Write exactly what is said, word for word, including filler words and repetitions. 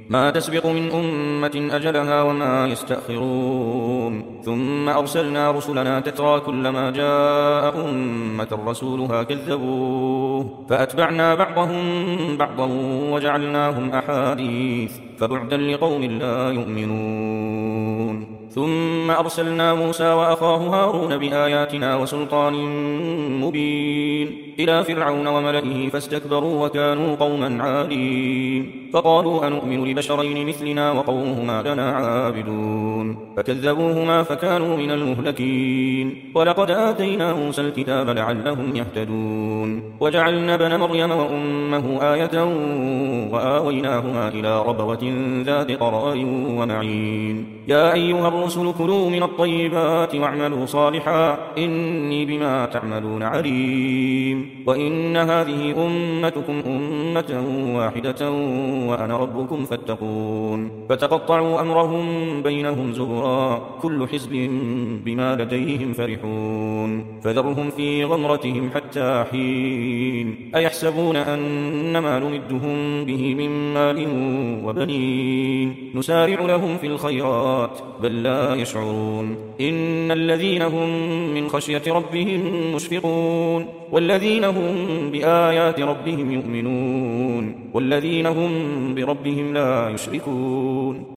ما تسبق من أمة أجلها وما يستأخرون ثم أرسلنا رسلنا تترى كلما جاء أمة رسولها كذبوه فأتبعنا بعضهم بعضا وجعلناهم أحاديث فبعدا لقوم لا يؤمنون ثم أرسلنا موسى وأخاه هارون بآياتنا وسلطان مبين إلى فرعون وملئه فاستكبروا وكانوا قوما عالين فقالوا أنؤمن لبشرين مثلنا وقومهما لنا عابدون فكذبوهما فكانوا من المهلكين ولقد آتينا موسى الكتاب لعلهم يهتدون وجعلنا ابن مريم وأمه آية وآويناهما إلى ربوة ذات قرار ومعين يا أيها الرسل كلوا من الطيبات واعملوا صالحا إني بما تعملون عليم وإن هذه أمتكم أمة واحدة وأنا ربكم فاتقون فتقطعوا أمرهم بينهم زبرا كل حزب بما لديهم فرحون فذرهم في غمرتهم حتى حين أيحسبون أن ما نمدهم به من مال وبنين نسارع لهم في الخيرات بل لا يشعرون إن الذين هم من خشية ربهم مشفقون والذين هم بآيات ربهم يؤمنون والذين هم بربهم لا يشركون